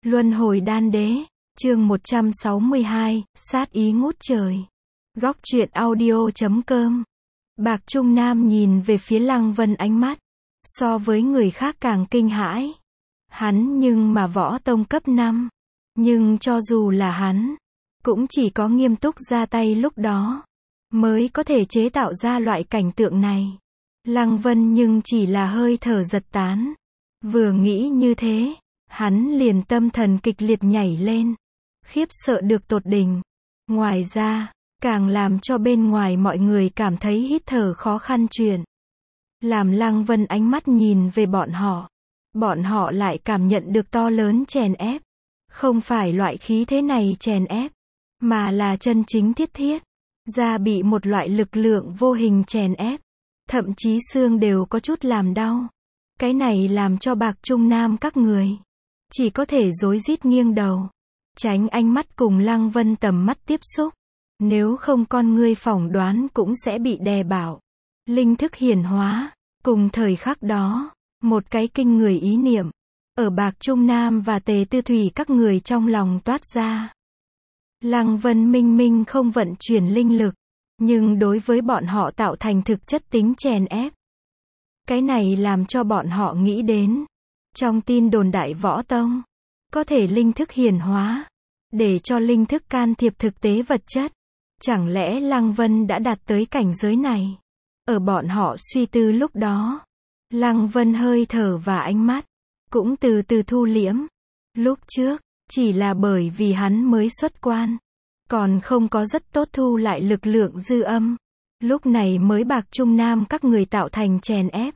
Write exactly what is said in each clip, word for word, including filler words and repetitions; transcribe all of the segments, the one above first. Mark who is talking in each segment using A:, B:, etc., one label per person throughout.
A: Luân hồi đan đế, chương một trăm sáu mươi hai, sát ý ngút trời. Góc truyện audio chấm com. Bạc Trung Nam nhìn về phía Lăng Vân, ánh mắt so với người khác càng kinh hãi. Hắn nhưng mà võ tông cấp năm, nhưng cho dù là hắn, cũng chỉ có nghiêm túc ra tay lúc đó, mới có thể chế tạo ra loại cảnh tượng này. Lăng Vân nhưng chỉ là hơi thở giật tán. Vừa nghĩ như thế, hắn liền tâm thần kịch liệt nhảy lên, khiếp sợ được tột đỉnh. Ngoài ra, càng làm cho bên ngoài mọi người cảm thấy hít thở khó khăn chuyện. Làm Lăng Vân ánh mắt nhìn về bọn họ, bọn họ lại cảm nhận được to lớn chèn ép. Không phải loại khí thế này chèn ép, mà là chân chính thiết thiết, ra bị một loại lực lượng vô hình chèn ép. Thậm chí xương đều có chút làm đau. Cái này làm cho Bạc Trung Nam các người chỉ có thể rối rít nghiêng đầu, tránh ánh mắt cùng Lăng Vân tầm mắt tiếp xúc. Nếu không con ngươi phỏng đoán cũng sẽ bị đè bảo. Linh thức hiển hóa. Cùng thời khắc đó, một cái kinh người ý niệm ở Bạc Trung Nam và Tề Tư Thủy các người trong lòng toát ra. Lăng Vân minh minh không vận chuyển linh lực, nhưng đối với bọn họ tạo thành thực chất tính chèn ép. Cái này làm cho bọn họ nghĩ đến, trong tin đồn Đại Võ Tông, có thể linh thức hiển hóa, để cho linh thức can thiệp thực tế vật chất. Chẳng lẽ Lăng Vân đã đạt tới cảnh giới này? Ở bọn họ suy tư lúc đó, Lăng Vân hơi thở và ánh mắt cũng từ từ thu liễm. Lúc trước, chỉ là bởi vì hắn mới xuất quan, còn không có rất tốt thu lại lực lượng dư âm. Lúc này mới Bạc Trung Nam các người tạo thành chèn ép.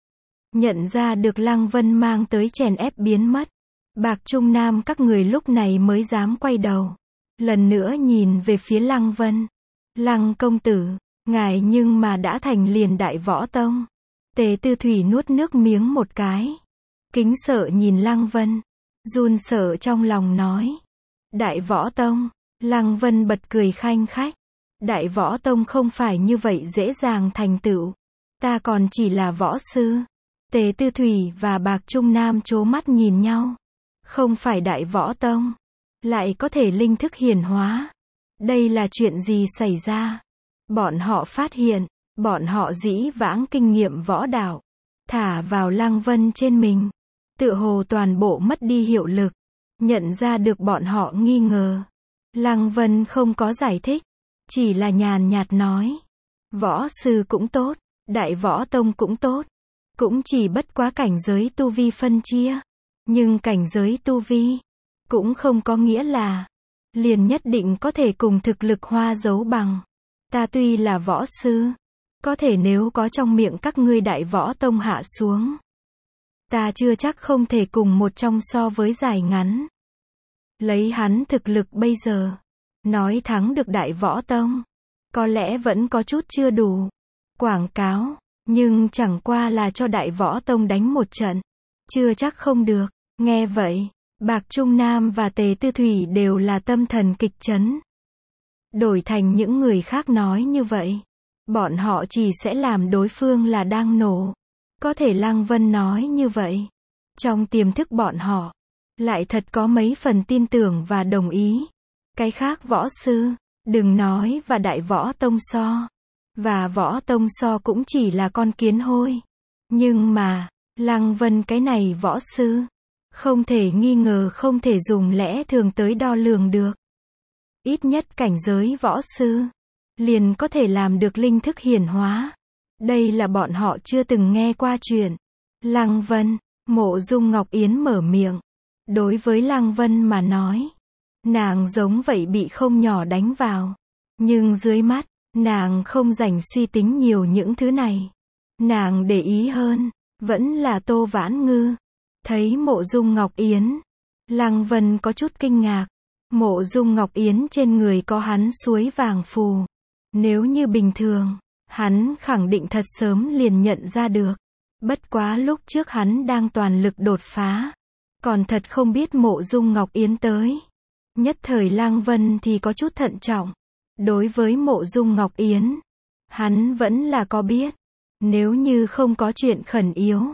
A: Nhận ra được Lăng Vân mang tới chèn ép biến mất, Bạc Trung Nam các người lúc này mới dám quay đầu, lần nữa nhìn về phía Lăng Vân. Lăng công tử, ngài nhưng mà đã thành liền Đại Võ Tông. Tề Tư Thủy nuốt nước miếng một cái, kính sợ nhìn Lăng Vân, run sợ trong lòng nói. Đại Võ Tông. Lăng Vân bật cười khanh khách. Đại Võ Tông không phải như vậy dễ dàng thành tựu. Ta còn chỉ là võ sư. Tề Tư Thủy và Bạc Trung Nam trố mắt nhìn nhau. Không phải Đại Võ Tông, lại có thể linh thức hiển hóa. Đây là chuyện gì xảy ra? Bọn họ phát hiện, bọn họ dĩ vãng kinh nghiệm võ đạo, thả vào Lăng Vân trên mình, tựa hồ toàn bộ mất đi hiệu lực. Nhận ra được bọn họ nghi ngờ, Lăng Vân không có giải thích, chỉ là nhàn nhạt nói. Võ sư cũng tốt, Đại Võ Tông cũng tốt, cũng chỉ bất quá cảnh giới tu vi phân chia. Nhưng cảnh giới tu vi, cũng không có nghĩa là liền nhất định có thể cùng thực lực hoa dấu bằng. Ta tuy là võ sư, có thể nếu có trong miệng các ngươi Đại Võ Tông hạ xuống, ta chưa chắc không thể cùng một trong so với dài ngắn. Lấy hắn thực lực bây giờ, nói thắng được Đại Võ Tông, có lẽ vẫn có chút chưa đủ. Quảng cáo, nhưng chẳng qua là cho Đại Võ Tông đánh một trận, chưa chắc không được. Nghe vậy, Bạc Trung Nam và Tề Tư Thủy đều là tâm thần kịch chấn. Đổi thành những người khác nói như vậy, bọn họ chỉ sẽ làm đối phương là đang nổ. Có thể Lăng Vân nói như vậy, trong tiềm thức bọn họ lại thật có mấy phần tin tưởng và đồng ý. Cái khác võ sư, đừng nói và Đại Võ Tông so, và Võ Tông so cũng chỉ là con kiến hôi. Nhưng mà, Lăng Vân cái này võ sư, không thể nghi ngờ không thể dùng lẽ thường tới đo lường được. Ít nhất cảnh giới võ sư, liền có thể làm được linh thức hiển hóa. Đây là bọn họ chưa từng nghe qua chuyện. Lăng Vân, Mộ Dung Ngọc Yến mở miệng. Đối với Lăng Vân mà nói, nàng giống vậy bị không nhỏ đánh vào. Nhưng dưới mắt, nàng không rảnh suy tính nhiều những thứ này. Nàng để ý hơn, vẫn là Tô Vãn Ngư. Thấy Mộ Dung Ngọc Yến, Lăng Vân có chút kinh ngạc. Mộ Dung Ngọc Yến trên người có hắn suối vàng phù. Nếu như bình thường, hắn khẳng định thật sớm liền nhận ra được. Bất quá lúc trước hắn đang toàn lực đột phá, còn thật không biết Mộ Dung Ngọc Yến tới. Nhất thời Lăng Vân thì có chút thận trọng. Đối với Mộ Dung Ngọc Yến, hắn vẫn là có biết. Nếu như không có chuyện khẩn yếu,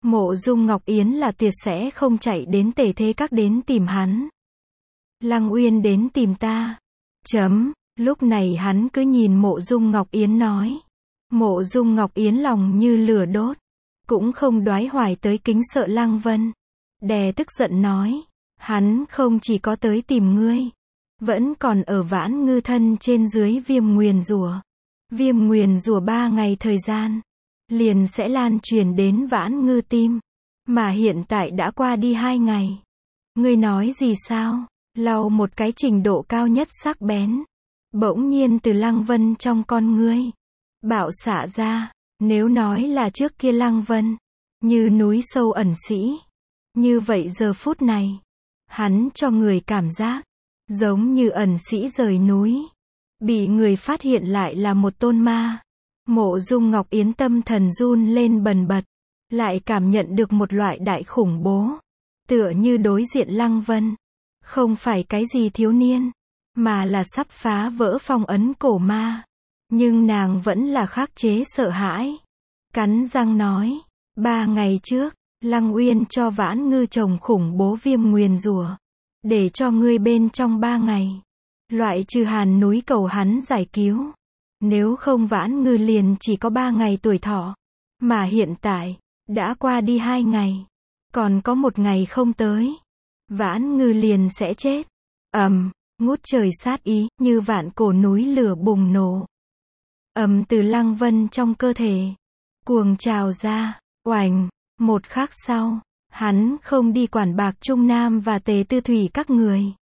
A: Mộ Dung Ngọc Yến là tuyệt sẽ không chạy đến Tề Thế Các đến tìm hắn. Lăng Uyên đến tìm ta. Chấm, lúc này hắn cứ nhìn Mộ Dung Ngọc Yến nói. Mộ Dung Ngọc Yến lòng như lửa đốt, cũng không đoái hoài tới kính sợ Lăng Vân. Đè tức giận nói, hắn không chỉ có tới tìm ngươi, vẫn còn ở Vãn Ngư thân trên dưới viêm nguyền rủa. Viêm nguyền rủa ba ngày thời gian, liền sẽ lan truyền đến Vãn Ngư tim, mà hiện tại đã qua đi hai ngày. Ngươi nói gì sao? Lau một cái trình độ cao nhất sắc bén, bỗng nhiên từ Lăng Vân trong con ngươi bạo xạ ra. Nếu nói là trước kia Lăng Vân như núi sâu ẩn sĩ, như vậy giờ phút này hắn cho người cảm giác giống như ẩn sĩ rời núi, bị người phát hiện lại là một tôn ma. Mộ Dung Ngọc Yến tâm thần run lên bần bật, lại cảm nhận được một loại đại khủng bố, tựa như đối diện Lăng Vân không phải cái gì thiếu niên, mà là sắp phá vỡ phong ấn cổ ma. Nhưng nàng vẫn là khắc chế sợ hãi, cắn răng nói, ba ngày trước, Lăng Uyên cho Vãn Ngư chồng khủng bố viêm nguyền rủa, để cho ngươi bên trong ba ngày, loại trừ hàn núi cầu hắn giải cứu. Nếu không Vãn Ngư liền chỉ có ba ngày tuổi thọ, mà hiện tại, đã qua đi hai ngày, còn có một ngày không tới, Vãn Ngư liền sẽ chết. Ầm, ngút trời sát ý, như vạn cổ núi lửa bùng nổ. Ầm từ Lăng Vân trong cơ thể, cuồng trào ra, oành, một khắc sau, hắn không đi quản Bạc Trung Nam và Tề Tư Thủy các người.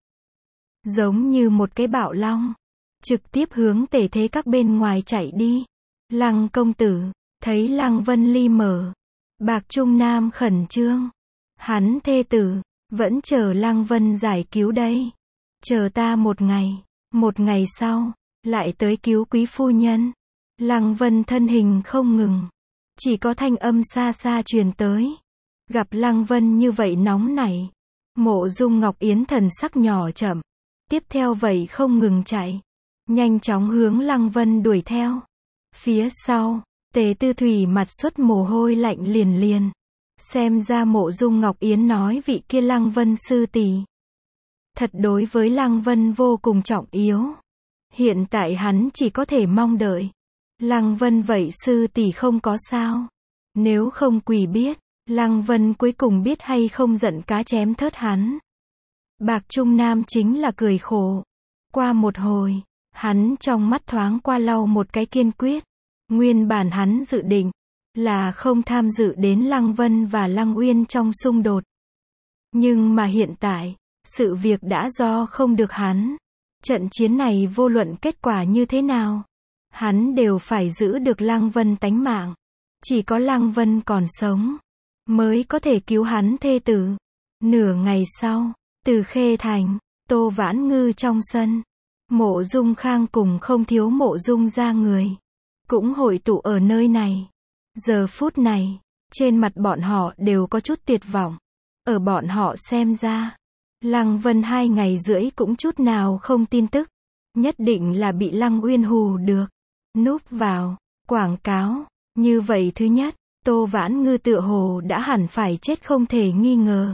A: Giống như một cái bạo long, trực tiếp hướng Tề Thế Các bên ngoài chạy đi. Lăng công tử, thấy Lăng Vân ly mở, Bạc Trung Nam khẩn trương. Hắn thê tử, vẫn chờ Lăng Vân giải cứu đây. Chờ ta một ngày, một ngày sau, lại tới cứu quý phu nhân. Lăng Vân thân hình không ngừng, chỉ có thanh âm xa xa truyền tới. Gặp Lăng Vân như vậy nóng nảy, Mộ Dung Ngọc Yến thần sắc nhỏ chậm, tiếp theo vậy không ngừng chạy, nhanh chóng hướng Lăng Vân đuổi theo. Phía sau, Tề Tư Thủy mặt xuất mồ hôi lạnh liền liền. Xem ra Mộ Dung Ngọc Yến nói vị kia Lăng Vân sư tỷ, thật đối với Lăng Vân vô cùng trọng yếu. Hiện tại hắn chỉ có thể mong đợi Lăng Vân vậy sư tỷ không có sao. Nếu không quỷ biết, Lăng Vân cuối cùng biết hay không giận cá chém thớt hắn. Bạc Trung Nam chính là cười khổ. Qua một hồi, hắn trong mắt thoáng qua lau một cái kiên quyết. Nguyên bản hắn dự định là không tham dự đến Lăng Vân và Lăng Uyên trong xung đột. Nhưng mà hiện tại, sự việc đã do không được hắn. Trận chiến này vô luận kết quả như thế nào, hắn đều phải giữ được Lăng Vân tánh mạng. Chỉ có Lăng Vân còn sống, mới có thể cứu hắn thê tử. Nửa ngày sau, từ Khê Thành, Tô Vãn Ngư trong sân, Mộ Dung Khang cùng không thiếu Mộ Dung gia người, cũng hội tụ ở nơi này. Giờ phút này, trên mặt bọn họ đều có chút tuyệt vọng. Ở bọn họ xem ra, Lăng Vân hai ngày rưỡi cũng chút nào không tin tức. Nhất định là bị Lăng Uyên hù được. Núp vào, quảng cáo. Như vậy thứ nhất, Tô Vãn Ngư tựa hồ đã hẳn phải chết không thể nghi ngờ.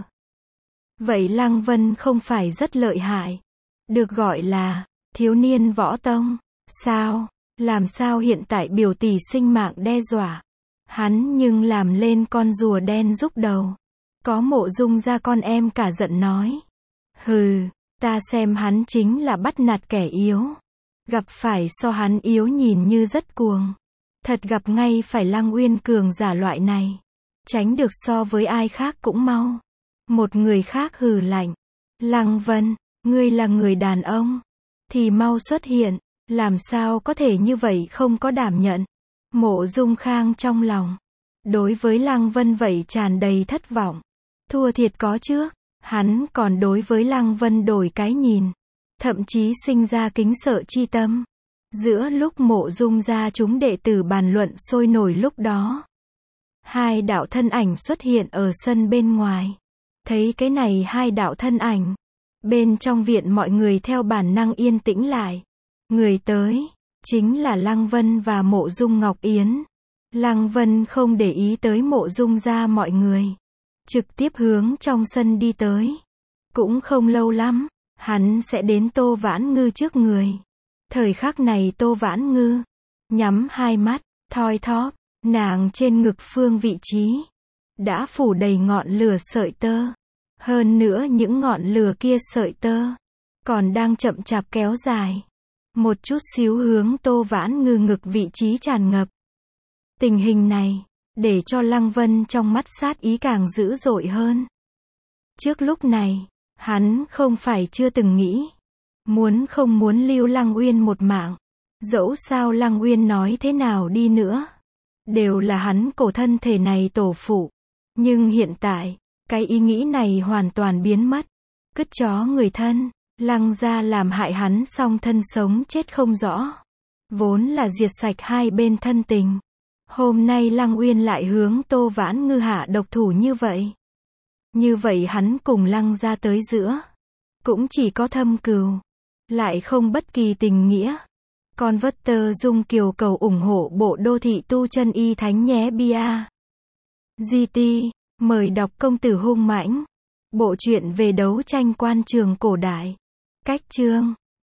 A: Vậy Lăng Vân không phải rất lợi hại, được gọi là thiếu niên võ tông, sao? Làm sao hiện tại biểu tỷ sinh mạng đe dọa, hắn nhưng làm lên con rùa đen rúc đầu. Có Mộ Dung gia con em cả giận nói, hừ, ta xem hắn chính là bắt nạt kẻ yếu, gặp phải so hắn yếu nhìn như rất cuồng, thật gặp ngay phải Lăng Uyên cường giả loại này, tránh được so với ai khác cũng mau. Một người khác hừ lạnh, Lăng Vân, ngươi là người đàn ông, thì mau xuất hiện, làm sao có thể như vậy không có đảm nhận. Mộ Dung Khang trong lòng, đối với Lăng Vân vậy tràn đầy thất vọng. Thua thiệt có trước, hắn còn đối với Lăng Vân đổi cái nhìn, thậm chí sinh ra kính sợ chi tâm. Giữa lúc Mộ Dung gia chúng đệ tử bàn luận sôi nổi lúc đó, hai đạo thân ảnh xuất hiện ở sân bên ngoài. Thấy cái này hai đạo thân ảnh, bên trong viện mọi người theo bản năng yên tĩnh lại. Người tới, chính là Lăng Vân và Mộ Dung Ngọc Yến. Lăng Vân không để ý tới Mộ Dung gia mọi người. Trực tiếp hướng trong sân đi tới. Cũng không lâu lắm, hắn sẽ đến Tô Vãn Ngư trước người. Thời khắc này Tô Vãn Ngư nhắm hai mắt, thoi thóp, nàng trên ngực phương vị trí đã phủ đầy ngọn lửa sợi tơ. Hơn nữa những ngọn lửa kia sợi tơ còn đang chậm chạp kéo dài, một chút xíu hướng Tô Vãn Ngư ngực vị trí tràn ngập. Tình hình này để cho Lăng Vân trong mắt sát ý càng dữ dội hơn. Trước lúc này, hắn không phải chưa từng nghĩ, muốn không muốn lưu Lăng Uyên một mạng. Dẫu sao Lăng Uyên nói thế nào đi nữa, đều là hắn cổ thân thể này tổ phụ. Nhưng hiện tại, cái ý nghĩ này hoàn toàn biến mất. Cứt chó người thân, Lăng gia làm hại hắn song thân sống chết không rõ. Vốn là diệt sạch hai bên thân tình. Hôm nay Lăng Uyên lại hướng Tô Vãn Ngư hạ độc thủ như vậy. Như vậy hắn cùng Lăng gia tới giữa cũng chỉ có thâm cừu, lại không bất kỳ tình nghĩa. Con vất tơ Dung Kiều cầu ủng hộ bộ đô thị tu chân y thánh nhé bia. giê tê, mời đọc Công tử hung mãnh. Bộ truyện về đấu tranh quan trường cổ đại. Cách chương